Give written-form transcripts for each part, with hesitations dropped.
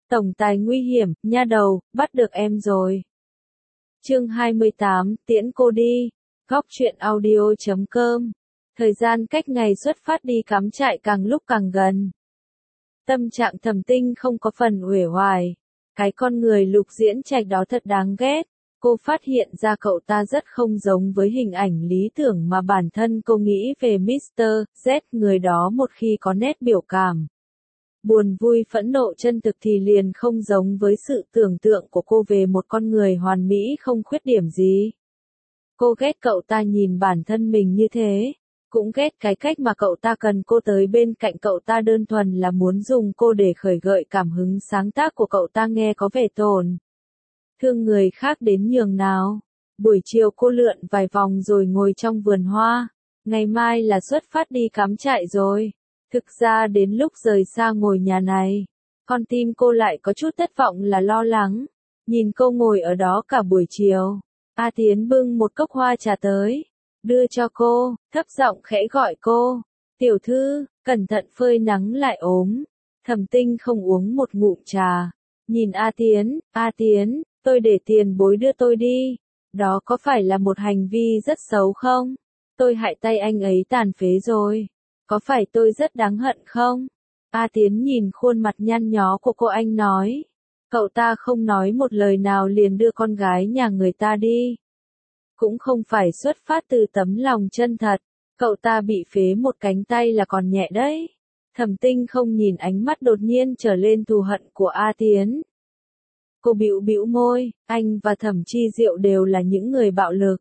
Tổng tài nguy hiểm, nha đầu, bắt được em rồi. Chương 28, tiễn cô đi. Góc truyện audio.com. Thời gian cách ngày xuất phát đi cắm trại càng lúc càng gần. Tâm trạng Thẩm Tinh không có phần uể oải. Cái con người Lục Diễn Trạch đó thật đáng ghét. Cô phát hiện ra cậu ta rất không giống với hình ảnh lý tưởng mà bản thân cô nghĩ về Mr. Z. Người đó một khi có nét biểu cảm buồn vui phẫn nộ chân thực thì liền không giống với sự tưởng tượng của cô về một con người hoàn mỹ không khuyết điểm gì. Cô ghét cậu ta nhìn bản thân mình như thế, cũng ghét cái cách mà cậu ta cần cô tới bên cạnh cậu ta đơn thuần là muốn dùng cô để khởi gợi cảm hứng sáng tác của cậu ta nghe có vẻ tổn thương người khác đến nhường nào. Buổi chiều cô lượn vài vòng rồi ngồi trong vườn hoa, ngày mai là xuất phát đi cắm trại rồi. Thực ra đến lúc rời xa ngôi nhà này, con tim cô lại có chút thất vọng là lo lắng. Nhìn cô ngồi ở đó cả buổi chiều, A Tiến bưng một cốc hoa trà tới, đưa cho cô, thấp giọng khẽ gọi cô, tiểu thư, cẩn thận phơi nắng lại ốm. Thẩm Tinh không uống một ngụm trà, nhìn A Tiến, tôi để tiền bối đưa tôi đi, đó có phải là một hành vi rất xấu không? Tôi hại tay anh ấy tàn phế rồi. Có phải tôi rất đáng hận không? A Tiến nhìn khuôn mặt nhăn nhó của cô anh nói. Cậu ta không nói một lời nào liền đưa con gái nhà người ta đi. Cũng không phải xuất phát từ tấm lòng chân thật. Cậu ta bị phế một cánh tay là còn nhẹ đấy. Thẩm Tinh không nhìn ánh mắt đột nhiên trở lên thù hận của A Tiến. Cô bĩu bĩu môi, anh và Thẩm Chi Diệu đều là những người bạo lực.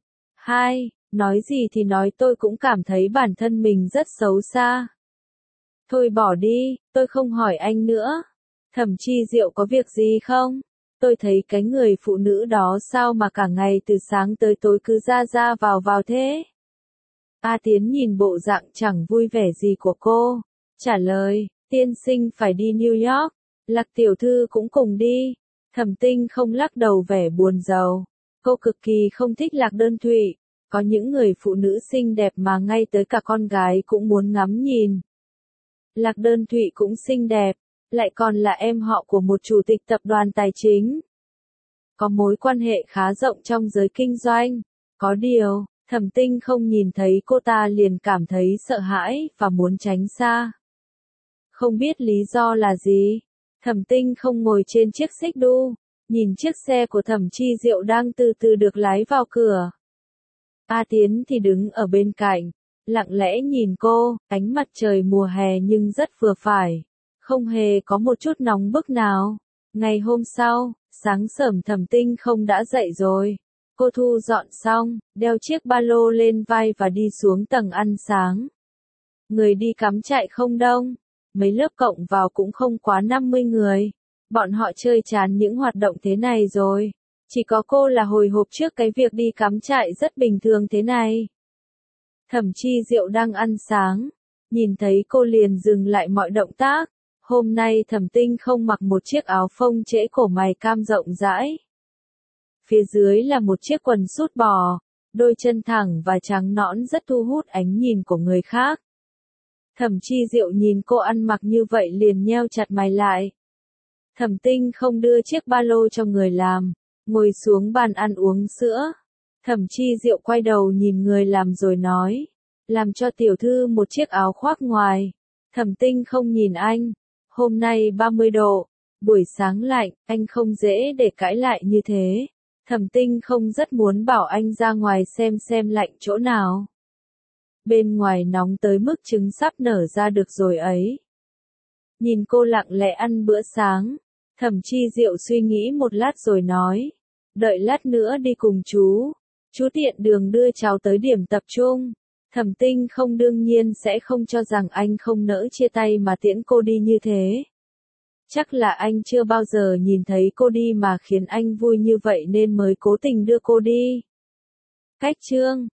Nói gì thì nói tôi cũng cảm thấy bản thân mình rất xấu xa. Thôi bỏ đi, tôi không hỏi anh nữa. Thẩm Chi Diệu có việc gì không? Tôi thấy cái người phụ nữ đó sao mà cả ngày từ sáng tới tối cứ ra ra vào thế? A Tiến nhìn bộ dạng chẳng vui vẻ gì của cô, trả lời, tiên sinh phải đi New York, Lạc tiểu thư cũng cùng đi. Thẩm Tinh không lắc đầu vẻ buồn rầu. Cô cực kỳ không thích Lạc Đơn Thụy. Có những người phụ nữ xinh đẹp mà ngay tới cả con gái cũng muốn ngắm nhìn. Lạc Đơn Thụy cũng xinh đẹp, lại còn là em họ của một chủ tịch tập đoàn tài chính. Có mối quan hệ khá rộng trong giới kinh doanh. Có điều, Thẩm Tinh không nhìn thấy cô ta liền cảm thấy sợ hãi và muốn tránh xa. Không biết lý do là gì, Thẩm Tinh không ngồi trên chiếc xích đu, nhìn chiếc xe của Thẩm Chi Diệu đang từ từ được lái vào cửa. A Tiến thì đứng ở bên cạnh, lặng lẽ nhìn cô, ánh mặt trời mùa hè nhưng rất vừa phải, không hề có một chút nóng bức nào. Ngày hôm sau, sáng sớm Thẩm Tinh không đã dậy rồi. Cô thu dọn xong, đeo chiếc ba lô lên vai và đi xuống tầng ăn sáng. Người đi cắm trại không đông, mấy lớp cộng vào cũng không quá 50 người. Bọn họ chơi chán những hoạt động thế này rồi. Chỉ có cô là hồi hộp trước cái việc đi cắm trại rất bình thường thế này. Thẩm Chi Diệu đang ăn sáng, nhìn thấy cô liền dừng lại mọi động tác. Hôm nay Thẩm Tinh không mặc một chiếc áo phông trễ cổ mày cam rộng rãi. Phía dưới là một chiếc quần sút bò, đôi chân thẳng và trắng nõn rất thu hút ánh nhìn của người khác. Thẩm Chi Diệu nhìn cô ăn mặc như vậy liền nheo chặt mày lại. Thẩm Tinh không đưa chiếc ba lô cho người làm, ngồi xuống bàn ăn uống sữa. Thẩm Chi Diệu quay đầu nhìn người làm rồi nói, làm cho tiểu thư một chiếc áo khoác ngoài. Thẩm Tinh không nhìn anh, hôm nay 30 độ, buổi sáng lạnh, anh không dễ để cãi lại như thế. Thẩm Tinh không rất muốn bảo anh ra ngoài xem lạnh chỗ nào. Bên ngoài nóng tới mức trứng sắp nở ra được rồi ấy. Nhìn cô lặng lẽ ăn bữa sáng, Thẩm Chi Diệu suy nghĩ một lát rồi nói, đợi lát nữa đi cùng chú tiện đường đưa cháu tới điểm tập trung. Thẩm Tinh không đương nhiên sẽ không cho rằng anh không nỡ chia tay mà tiễn cô đi như thế. Chắc là anh chưa bao giờ nhìn thấy cô đi mà khiến anh vui như vậy nên mới cố tình đưa cô đi. Cách chương